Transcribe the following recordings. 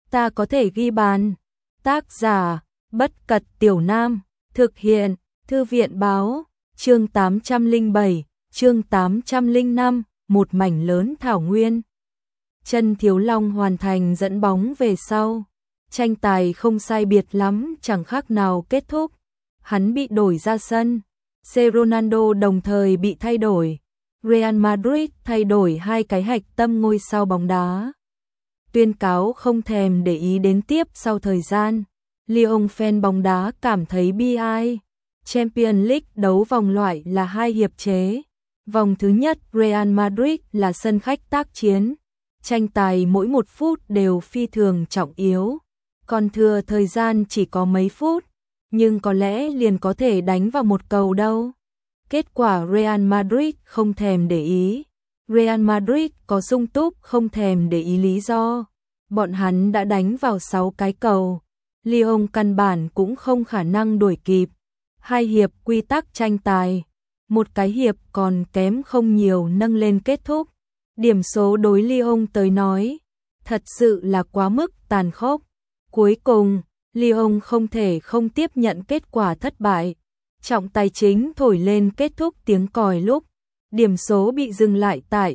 ta có thể ghi bàn. Tác giả, Bất Cật Tiểu Nam, thực hiện, Thư viện báo, chương 807, chương 805, một mảnh lớn thảo nguyên. Chân Thiếu Long hoàn thành dẫn bóng về sau. Tranh tài không sai biệt lắm, chẳng khác nào kết thúc. Hắn bị đổi ra sân. Ronaldo đồng thời bị thay đổi. Real Madrid thay đổi hai cái hạch tâm ngôi sao bóng đá. Tuyên cáo không thèm để ý đến tiếp sau thời gian. Lyon fan bóng đá cảm thấy bi ai. Champions League đấu vòng loại là 2 hiệp chế. Vòng thứ nhất Real Madrid là sân khách tác chiến. Tranh tài mỗi 1 phút đều phi thường trọng yếu. Còn thừa thời gian chỉ có mấy phút, nhưng có lẽ liền có thể đánh vào một cầu đâu. Kết quả Real Madrid không thèm để ý. Real Madrid có sung túc không thèm để ý lý do. Bọn hắn đã đánh vào 6 cái cầu. Lyon căn bản cũng không khả năng đuổi kịp. 2 hiệp quy tắc tranh tài. 1 cái hiệp còn kém không nhiều nâng lên kết thúc. Điểm số đối Lyon tới nói, thật sự là quá mức tàn khốc. Cuối cùng, Lyon không thể không tiếp nhận kết quả thất bại. Trọng tài chính thổi lên kết thúc tiếng còi lúc. Điểm số bị dừng lại tại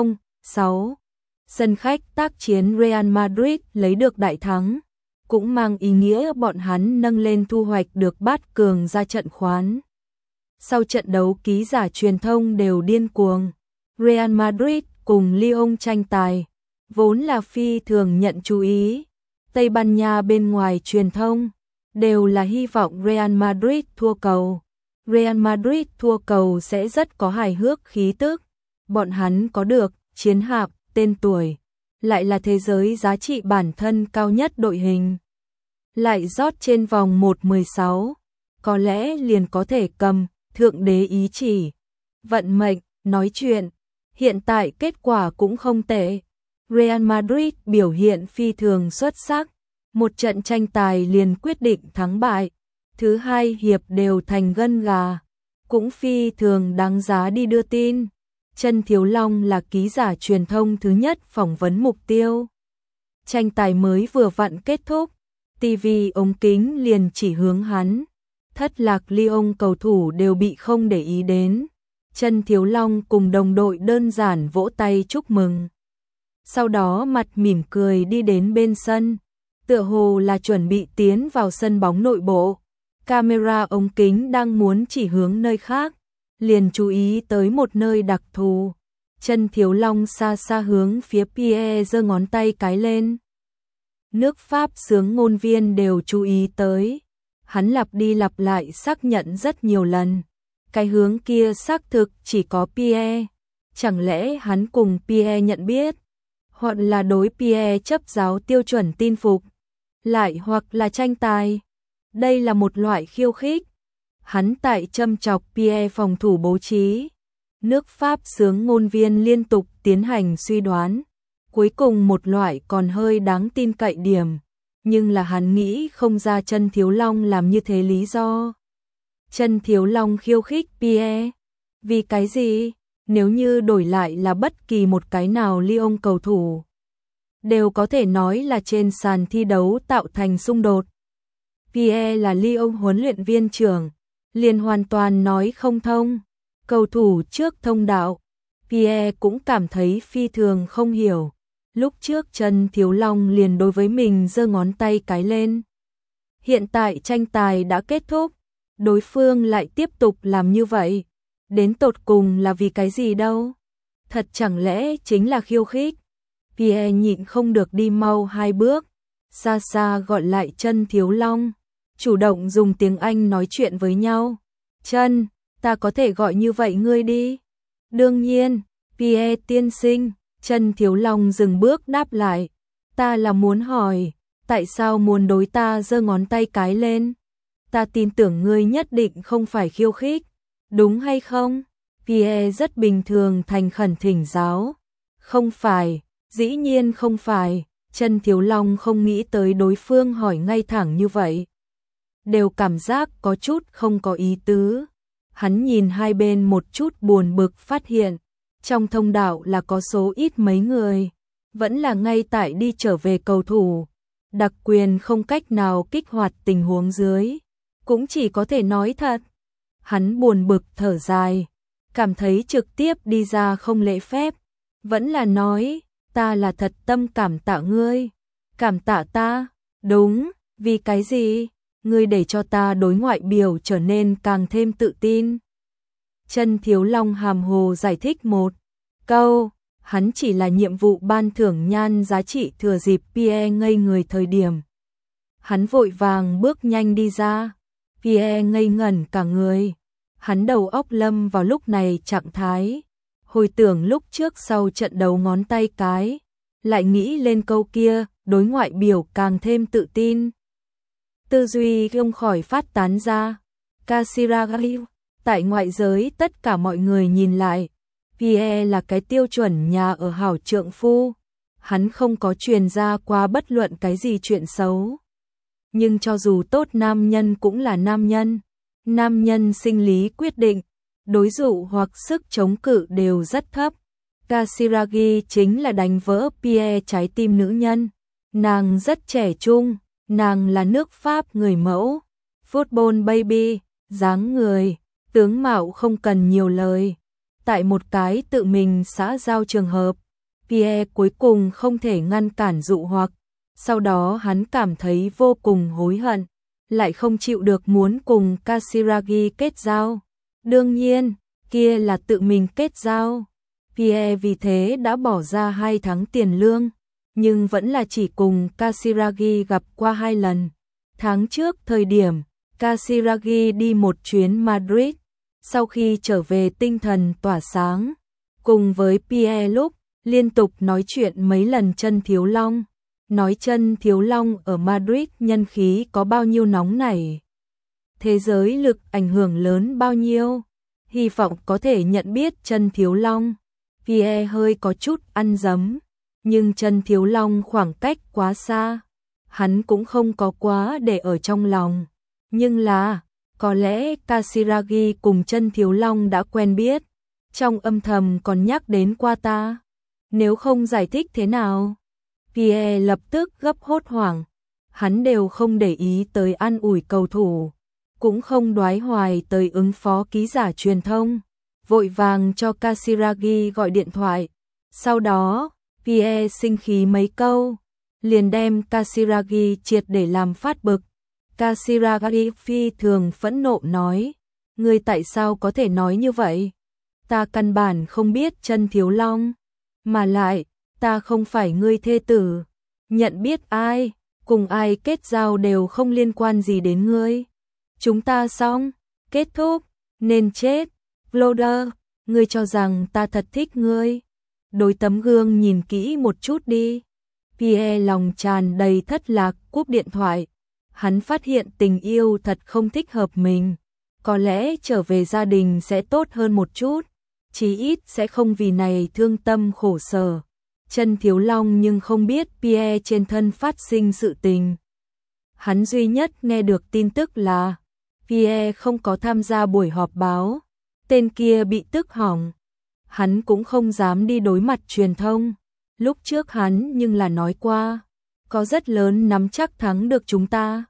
0-6. Sân khách tác chiến Real Madrid lấy được đại thắng. Cũng mang ý nghĩa bọn hắn nâng lên thu hoạch được bát cường ra trận khoán. Sau trận đấu ký giả truyền thông đều điên cuồng. Real Madrid cùng Lyon tranh tài, vốn là phi thường nhận chú ý. Tây Ban Nha bên ngoài truyền thông, đều là hy vọng Real Madrid thua cầu. Real Madrid thua cầu sẽ rất có hài hước khí tức. Bọn hắn có được chiến hạm, tên tuổi, lại là thế giới giá trị bản thân cao nhất đội hình. Lại rót trên vòng 1/16, có lẽ liền có thể cầm thượng đế ý chỉ. Vận mệnh, nói chuyện, hiện tại kết quả cũng không tệ. Real Madrid biểu hiện phi thường xuất sắc. Một trận tranh tài liền quyết định thắng bại. Thứ 2 hiệp đều thành gân gà. Cũng phi thường đáng giá đi đưa tin. Chân Thiếu Long là ký giả truyền thông thứ nhất phỏng vấn mục tiêu. Tranh tài mới vừa vặn kết thúc. TV ống kính liền chỉ hướng hắn. Thất lạc Lyon cầu thủ đều bị không để ý đến. Chân Thiếu Long cùng đồng đội đơn giản vỗ tay chúc mừng. Sau đó mặt mỉm cười đi đến bên sân. Tựa hồ là chuẩn bị tiến vào sân bóng nội bộ. Camera ống kính đang muốn chỉ hướng nơi khác. Liền chú ý tới một nơi đặc thù. Chân Thiếu Long xa xa hướng phía Pierre giơ ngón tay cái lên. Nước Pháp xướng ngôn viên đều chú ý tới. Hắn lặp đi lặp lại xác nhận rất nhiều lần. Cái hướng kia xác thực chỉ có Pierre. Chẳng lẽ hắn cùng Pierre nhận biết? Hoặc là đối Pierre chấp giáo tiêu chuẩn tin phục? Lại hoặc là tranh tài? Đây là một loại khiêu khích. Hắn tại châm chọc Pierre phòng thủ bố trí. Nước Pháp xướng ngôn viên liên tục tiến hành suy đoán. Cuối cùng một loại còn hơi đáng tin cậy điểm. Nhưng là hắn nghĩ không ra Chân Thiếu Long làm như thế lý do. Chân Thiếu Long khiêu khích Pierre. Vì cái gì? Nếu như đổi lại là bất kỳ một cái nào Lyon cầu thủ, đều có thể nói là trên sàn thi đấu tạo thành xung đột. Pierre là Lyon huấn luyện viên trưởng, liền hoàn toàn nói không thông. Cầu thủ trước thông đạo, Pierre cũng cảm thấy phi thường không hiểu. Lúc trước Chân Thiếu Long liền đối với mình giơ ngón tay cái lên. Hiện tại tranh tài đã kết thúc, đối phương lại tiếp tục làm như vậy. Đến tột cùng là vì cái gì đâu? Thật chẳng lẽ chính là khiêu khích? Pierre nhịn không được đi mau 2 bước, xa xa gọi lại Chân Thiếu Long, chủ động dùng tiếng Anh nói chuyện với nhau. Chân, ta có thể gọi như vậy ngươi đi. Đương nhiên, Pierre tiên sinh. Chân Thiếu Long dừng bước đáp lại. Ta là muốn hỏi, tại sao muốn đối ta giơ ngón tay cái lên? Ta tin tưởng ngươi nhất định không phải khiêu khích, đúng hay không? Pierre rất bình thường thành khẩn thỉnh giáo. Không phải, dĩ nhiên không phải. Chân Thiếu Long không nghĩ tới đối phương hỏi ngay thẳng như vậy. Đều cảm giác có chút không có ý tứ. Hắn nhìn hai bên một chút buồn bực phát hiện. Trong thông đạo là có số ít mấy người. Vẫn là ngay tại đi trở về cầu thủ. đặc quyền không cách nào kích hoạt tình huống dưới, cũng chỉ có thể nói thật. Hắn buồn bực thở dài, cảm thấy trực tiếp đi ra không lễ phép, vẫn là nói, ta là thật tâm cảm tạ ngươi. Cảm tạ ta? Đúng, vì cái gì? Ngươi để cho ta đối ngoại biểu trở nên càng thêm tự tin. Chân Thiếu Long hàm hồ giải thích một câu, hắn chỉ là nhiệm vụ ban thưởng nhan giá trị thừa dịp Pierre ngây người thời điểm. Hắn vội vàng bước nhanh đi ra, Pierre ngây ngẩn cả người, hắn đầu óc lâm vào lúc này trạng thái, hồi tưởng lúc trước sau trận đấu ngón tay cái, lại nghĩ lên câu kia, đối ngoại biểu càng thêm tự tin. Tư duy không khỏi phát tán ra. Kasiragi, tại ngoại giới tất cả mọi người nhìn lại, Pierre là cái tiêu chuẩn nhà ở hảo trượng phu, hắn không có truyền ra qua bất luận cái gì chuyện xấu. Nhưng cho dù tốt nam nhân cũng là nam nhân sinh lý quyết định, đối dụ hoặc sức chống cự đều rất thấp. Kasiragi chính là đánh vỡ Pierre trái tim nữ nhân, nàng rất trẻ trung, nàng là nước Pháp người mẫu, football baby, dáng người, tướng mạo không cần nhiều lời. Tại một cái tự mình xã giao trường hợp, Pierre cuối cùng không thể ngăn cản dụ hoặc, sau đó hắn cảm thấy vô cùng hối hận, lại không chịu được muốn cùng Kasiragi kết giao. Đương nhiên, kia là tự mình kết giao. Pierre vì thế đã bỏ ra 2 tháng tiền lương, nhưng vẫn là chỉ cùng Kasiragi gặp qua 2 lần. Tháng trước thời điểm, Kasiragi đi một chuyến Madrid, sau khi trở về tinh thần tỏa sáng, cùng với Pierre lúc liên tục nói chuyện mấy lần Chân Thiếu Long, nói Chân Thiếu Long ở Madrid nhân khí có bao nhiêu nóng nảy, thế giới lực ảnh hưởng lớn bao nhiêu, hy vọng có thể nhận biết Chân Thiếu Long. Pierre hơi có chút ăn dấm, nhưng Chân Thiếu Long khoảng cách quá xa, hắn cũng không có quá để ở trong lòng, nhưng là có lẽ Kasiragi cùng Chân Thiếu Long đã quen biết, trong âm thầm còn nhắc đến qua ta. Nếu không giải thích thế nào? Pierre lập tức gấp hốt hoảng, hắn đều không để ý tới an ủi cầu thủ, cũng không đoái hoài tới ứng phó ký giả truyền thông, vội vàng cho Kasiragi gọi điện thoại. Sau đó, Pierre sinh khí mấy câu, liền đem Kasiragi triệt để làm phát bực. Kasiragi phi thường phẫn nộ nói, ngươi tại sao có thể nói như vậy? Ta căn bản không biết Chân Thiếu Long, mà lại, ta không phải ngươi thê tử, nhận biết ai, cùng ai kết giao đều không liên quan gì đến ngươi. Chúng ta xong, kết thúc, nên chết. Vlodder, ngươi cho rằng ta thật thích ngươi? Đối tấm gương nhìn kỹ một chút đi. Pierre lòng tràn đầy thất lạc cúp điện thoại. Hắn phát hiện tình yêu thật không thích hợp mình. Có lẽ trở về gia đình sẽ tốt hơn một chút, chí ít sẽ không vì này thương tâm khổ sở. Chân Thiếu Long nhưng không biết Pierre trên thân phát sinh sự tình. Hắn duy nhất nghe được tin tức là Pierre không có tham gia buổi họp báo, tên kia bị tức hỏng. Hắn cũng không dám đi đối mặt truyền thông. Lúc trước hắn nhưng là nói qua, có rất lớn nắm chắc thắng được chúng ta.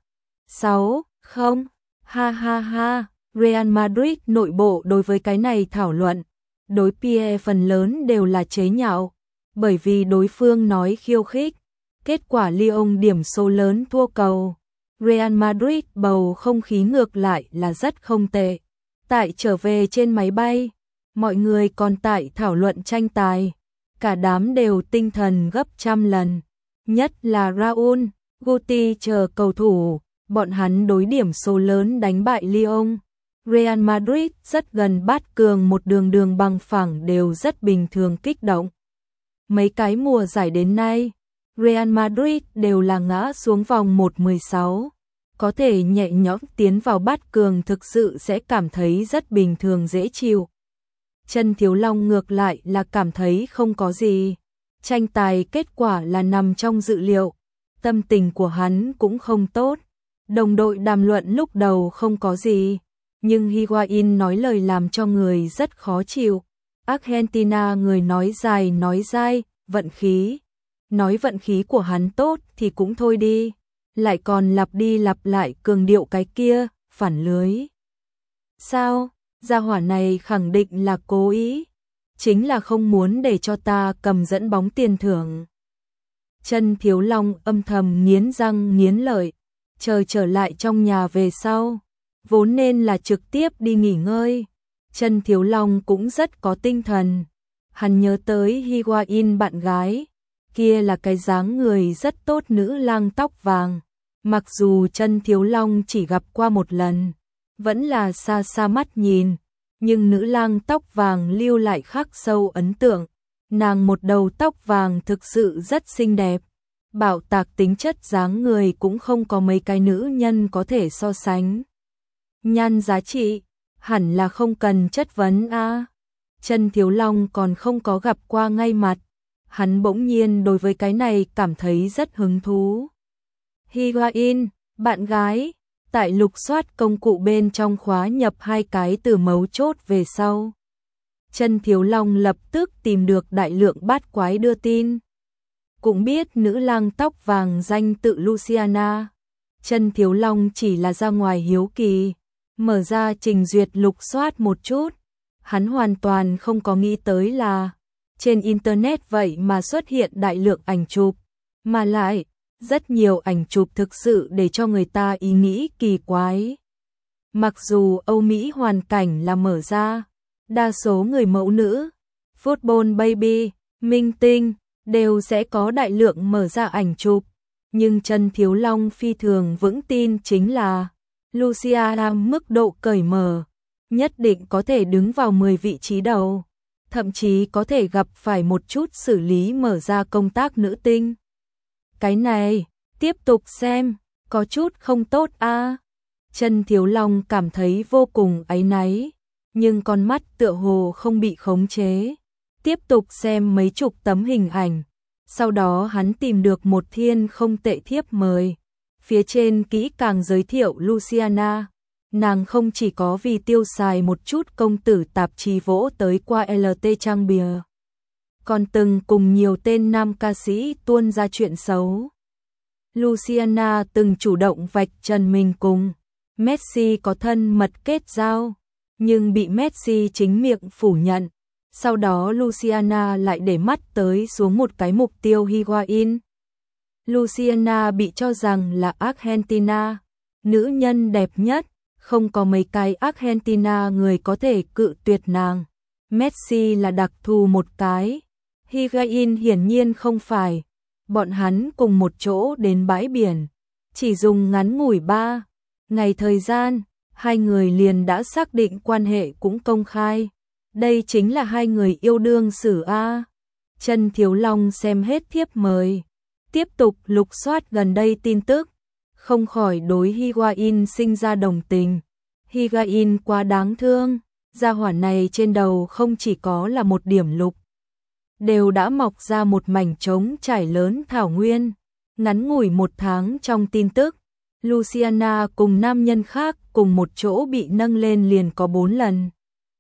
6-0, ha ha ha. Real Madrid nội bộ đối với cái này thảo luận, đối Pierre phần lớn đều là chế nhạo, bởi vì đối phương nói khiêu khích. Kết quả Lyon điểm số lớn thua cầu. Real Madrid bầu không khí ngược lại là rất không tệ. Tại trở về trên máy bay, mọi người còn tại thảo luận tranh tài, cả đám đều tinh thần gấp trăm lần, nhất là Raúl, Guti chờ cầu thủ, bọn hắn đối điểm số lớn đánh bại Lyon. Real Madrid rất gần bát cường, một đường bằng phẳng đều rất bình thường kích động. Mấy cái mùa giải đến nay, Real Madrid đều là ngã xuống vòng 1/16, có thể nhẹ nhõm tiến vào bát cường thực sự sẽ cảm thấy rất bình thường dễ chịu. Chân Thiếu Long ngược lại là cảm thấy không có gì. Tranh tài kết quả là nằm trong dự liệu, tâm tình của hắn cũng không tốt. Đồng đội đàm luận lúc đầu không có gì, nhưng Higuain nói lời làm cho người rất khó chịu. Argentina người nói dài nói dai, vận khí. nói vận khí của hắn tốt thì cũng thôi đi, lại còn lặp đi lặp lại cường điệu cái kia, phản lưới. Sao, gia hỏa này khẳng định là cố ý, chính là không muốn để cho ta cầm dẫn bóng tiền thưởng. Chân Thiếu Long âm thầm nghiến răng nghiến lợi, chờ trở lại trong nhà về sau, vốn nên là trực tiếp đi nghỉ ngơi. Chân Thiếu Long cũng rất có tinh thần, hắn nhớ tới Higuain bạn gái, kia là cái dáng người rất tốt nữ lang tóc vàng, mặc dù Chân Thiếu Long chỉ gặp qua một lần, vẫn là xa xa mắt nhìn, nhưng nữ lang tóc vàng lưu lại khắc sâu ấn tượng, nàng một đầu tóc vàng thực sự rất xinh đẹp. Bảo tạc tính chất dáng người cũng không có mấy cái nữ nhân có thể so sánh. Nhan giá trị, hẳn là không cần chất vấn a. Chân Thiếu Long còn không có gặp qua ngay mặt, hắn bỗng nhiên đối với cái này cảm thấy rất hứng thú. Higuain, bạn gái, tại lục soát công cụ bên trong khóa nhập 2 cái từ mấu chốt về sau. Chân Thiếu Long lập tức tìm được đại lượng bát quái đưa tin. Cũng biết nữ lang tóc vàng danh tự Luciana. Chân Thiếu Long chỉ là ra ngoài hiếu kỳ, mở ra trình duyệt lục soát một chút. Hắn hoàn toàn không có nghĩ tới là trên internet vậy mà xuất hiện đại lượng ảnh chụp, mà lại rất nhiều ảnh chụp thực sự để cho người ta ý nghĩ kỳ quái. Mặc dù Âu Mỹ hoàn cảnh là mở ra, đa số người mẫu nữ, football baby, minh tinh đều sẽ có đại lượng mở ra ảnh chụp, nhưng Chân Thiếu Long phi thường vững tin chính là Luciana mức độ cởi mở, nhất định có thể đứng vào 10 vị trí đầu, thậm chí có thể gặp phải một chút xử lý mở ra công tác nữ tinh. Cái này, tiếp tục xem, có chút không tốt a. Chân Thiếu Long cảm thấy vô cùng áy náy, nhưng con mắt tựa hồ không bị khống chế. Tiếp tục xem mấy chục tấm hình ảnh, sau đó hắn tìm được một thiên không tệ thiếp mời. Phía trên kỹ càng giới thiệu Luciana, nàng không chỉ có vì tiêu xài một chút công tử tạp chí vỗ tới qua LT trang bìa, còn từng cùng nhiều tên nam ca sĩ tuôn ra chuyện xấu. Luciana từng chủ động vạch trần mình cùng Messi có thân mật kết giao, nhưng bị Messi chính miệng phủ nhận. Sau đó Luciana lại để mắt tới xuống một cái mục tiêu Higuain. Luciana bị cho rằng là Argentina, nữ nhân đẹp nhất, không có mấy cái Argentina người có thể cự tuyệt nàng. Messi là đặc thù một cái, Higuain hiển nhiên không phải. Bọn hắn cùng một chỗ đến bãi biển, chỉ dùng ngắn ngủi 3 ngày thời gian, hai người liền đã xác định quan hệ cũng công khai. Đây chính là hai người yêu đương sử a. Chân Thiếu Long xem hết thiếp mời, tiếp tục lục soát gần đây tin tức, không khỏi đối Higuain sinh ra đồng tình. Higuain quá đáng thương, gia hỏa này trên đầu không chỉ có là một điểm lục, đều đã mọc ra một mảnh trống trải lớn thảo nguyên. Ngắn ngủi 1 tháng trong tin tức, Luciana cùng nam nhân khác cùng một chỗ bị nâng lên liền có 4 lần.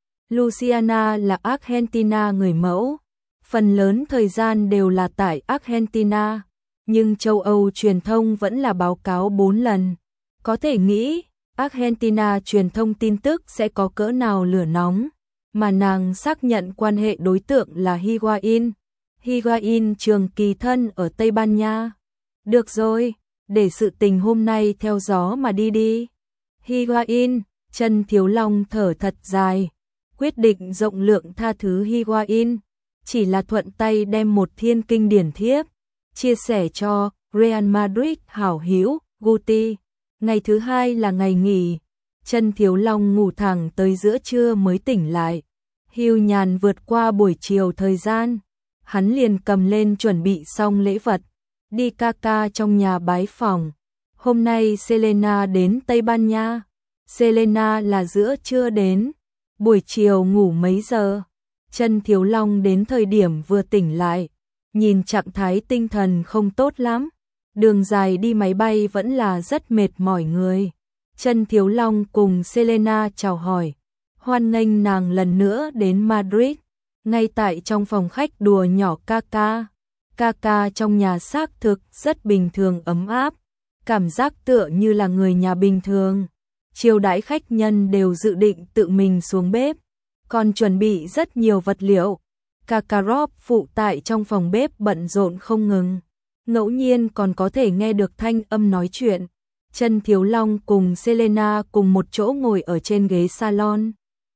Luciana là Argentina người mẫu, phần lớn thời gian đều là tại Argentina, nhưng châu Âu truyền thông vẫn là báo cáo 4 lần. Có thể nghĩ, Argentina truyền thông tin tức sẽ có cỡ nào lửa nóng, mà nàng xác nhận quan hệ đối tượng là Higuain. Higuain trường kỳ thân ở Tây Ban Nha. Được rồi, để sự tình hôm nay theo gió mà đi đi. Higuain, Chân Thiếu Long thở thật dài, quyết định rộng lượng tha thứ Higuain, chỉ là thuận tay đem một thiên kinh điển thiếp chia sẻ cho Real Madrid hảo hữu Guti. Ngày thứ 2 là ngày nghỉ, Chân Thiếu Long ngủ thẳng tới giữa trưa mới tỉnh lại. Hiu nhàn vượt qua buổi chiều thời gian, hắn liền cầm lên chuẩn bị xong lễ vật, đi ca ca trong nhà bái phỏng. Hôm nay Selena đến Tây Ban Nha. Selena là giữa trưa đến, buổi chiều ngủ mấy giờ. Chân Thiếu Long đến thời điểm vừa tỉnh lại, nhìn trạng thái tinh thần không tốt lắm. Đường dài đi máy bay vẫn là rất mệt mỏi người. Chân Thiếu Long cùng Selena chào hỏi, hoan nghênh nàng lần nữa đến Madrid. Ngay tại trong phòng khách đùa nhỏ ca ca. ca ca trong nhà xác thực rất bình thường ấm áp, cảm giác tựa như là người nhà bình thường. Chiêu đãi khách nhân đều dự định tự mình xuống bếp, còn chuẩn bị rất nhiều vật liệu. Kakarot phụ tại trong phòng bếp bận rộn không ngừng, ngẫu nhiên còn có thể nghe được thanh âm nói chuyện. Chân Thiếu Long cùng Selena cùng một chỗ ngồi ở trên ghế salon.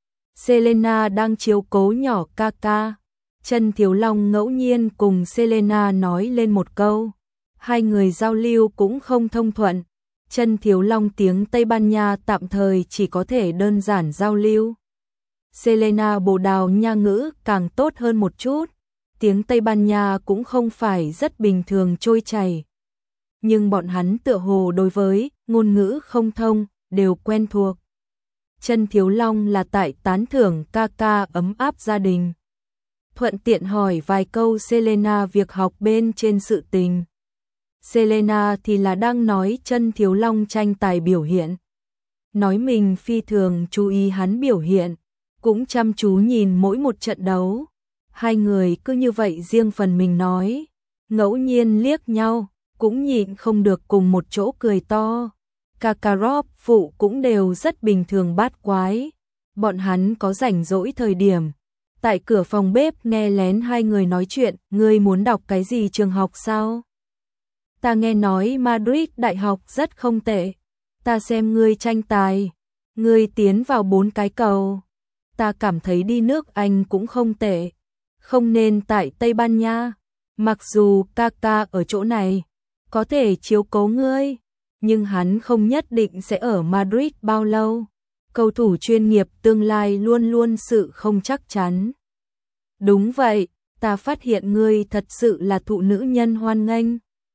Selena đang chiếu cố nhỏ Kaka. Chân Thiếu Long ngẫu nhiên cùng Selena nói lên một câu. Hai người giao lưu cũng không thông thuận. Chân Thiếu Long tiếng Tây Ban Nha tạm thời chỉ có thể đơn giản giao lưu. Selena Bồ Đào Nha ngữ càng tốt hơn một chút. Tiếng Tây Ban Nha cũng không phải rất bình thường trôi chảy. Nhưng bọn hắn tựa hồ đối với ngôn ngữ không thông đều quen thuộc. Chân Thiếu Long là tại tán thưởng Kaka ấm áp gia đình. Thuận tiện hỏi vài câu Selena việc học bên trên sự tình. Selena thì là đang nói Chân Thiếu Long tranh tài biểu hiện. Nói mình phi thường chú ý hắn biểu hiện, cũng chăm chú nhìn mỗi một trận đấu. Hai người cứ như vậy riêng phần mình nói, ngẫu nhiên liếc nhau, cũng nhịn không được cùng một chỗ cười to. Kakarot phụ cũng đều rất bình thường bát quái. Bọn hắn có rảnh rỗi thời điểm, tại cửa phòng bếp nghe lén hai người nói chuyện, ngươi muốn đọc cái gì trường học sao? Ta nghe nói Madrid đại học rất không tệ. Ta xem ngươi tranh tài, ngươi tiến vào 4 cái cầu. Ta cảm thấy đi nước Anh cũng không tệ, không nên tại Tây Ban Nha. Mặc dù Kaka ở chỗ này có thể chiếu cố ngươi, nhưng hắn không nhất định sẽ ở Madrid bao lâu. Cầu thủ chuyên nghiệp tương lai luôn luôn sự không chắc chắn. Đúng vậy, ta phát hiện ngươi thật sự là thụ nữ nhân hoan nghênh.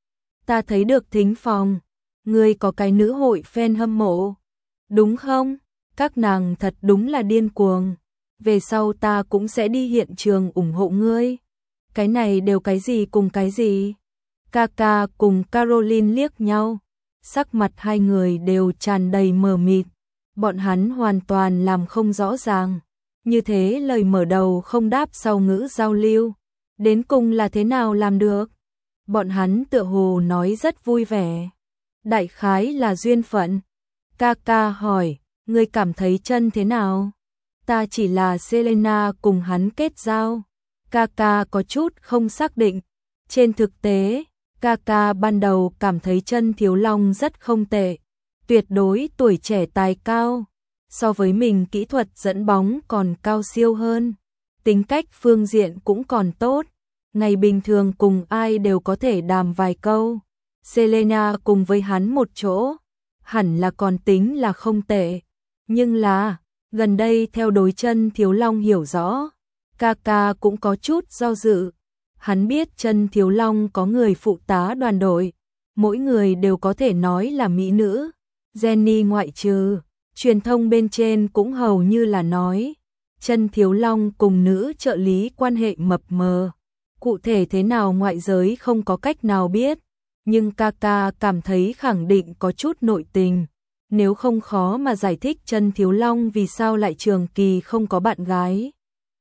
Ta thấy được thính phòng, ngươi có cái nữ hội fan hâm mộ, đúng không? Các nàng thật đúng là điên cuồng. Về sau ta cũng sẽ đi hiện trường ủng hộ ngươi. Cái này đều cái gì cùng cái gì? Kaka cùng Caroline liếc nhau, sắc mặt hai người đều tràn đầy mờ mịt. Bọn hắn hoàn toàn làm không rõ ràng. Như thế lời mở đầu không đáp sau ngữ giao lưu, đến cùng là thế nào làm được? Bọn hắn tựa hồ nói rất vui vẻ. Đại khái là duyên phận. Kaka hỏi, ngươi cảm thấy Chân thế nào? Ta chỉ là Selena cùng hắn kết giao. Kaka có chút không xác định. Trên thực tế, Kaka ban đầu cảm thấy Chân Thiếu Long rất không tệ. Tuyệt đối tuổi trẻ tài cao. So với mình kỹ thuật dẫn bóng còn cao siêu hơn. Tính cách phương diện cũng còn tốt. Ngày bình thường cùng ai đều có thể đàm vài câu. Selena cùng với hắn một chỗ, hẳn là còn tính là không tệ. Nhưng là, gần đây theo đối Chân Thiếu Long hiểu rõ, Kaka cũng có chút do dự. Hắn biết Chân Thiếu Long có người phụ tá đoàn đội, mỗi người đều có thể nói là mỹ nữ, Jenny ngoại trừ, truyền thông bên trên cũng hầu như là nói, Chân Thiếu Long cùng nữ trợ lý quan hệ mập mờ. Cụ thể thế nào ngoại giới không có cách nào biết, nhưng Kaka cảm thấy khẳng định có chút nội tình. Nếu không khó mà giải thích Chân Thiếu Long vì sao lại trường kỳ không có bạn gái.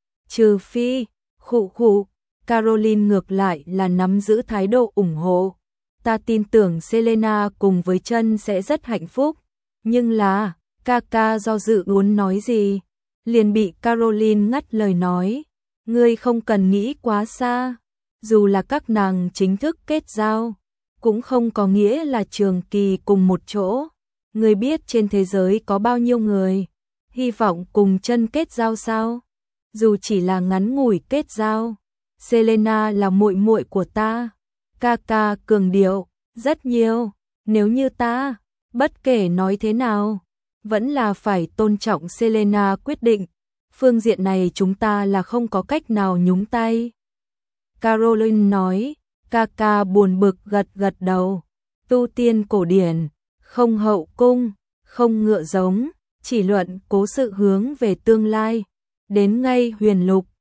Trừ phi, khụ, Caroline ngược lại là nắm giữ thái độ ủng hộ. Ta tin tưởng Selena cùng với Chân sẽ rất hạnh phúc. Nhưng là, Kaka do dự muốn nói gì, liền bị Caroline ngắt lời nói. Ngươi không cần nghĩ quá xa, dù là các nàng chính thức kết giao, cũng không có nghĩa là trường kỳ cùng một chỗ. Ngươi biết trên thế giới có bao nhiêu người hy vọng cùng Chân kết giao sao? Dù chỉ là ngắn ngủi kết giao. Selena là muội muội của ta. Kaka cường điệu, rất nhiều. Nếu như ta, bất kể nói thế nào, vẫn là phải tôn trọng Selena quyết định. Phương diện này chúng ta là không có cách nào nhúng tay. Caroline nói, Kaka buồn bực gật đầu. Tu tiên cổ điển, không hậu cung, không ngựa giống, chỉ luận cố sự hướng về tương lai. Đến ngay huyền lục,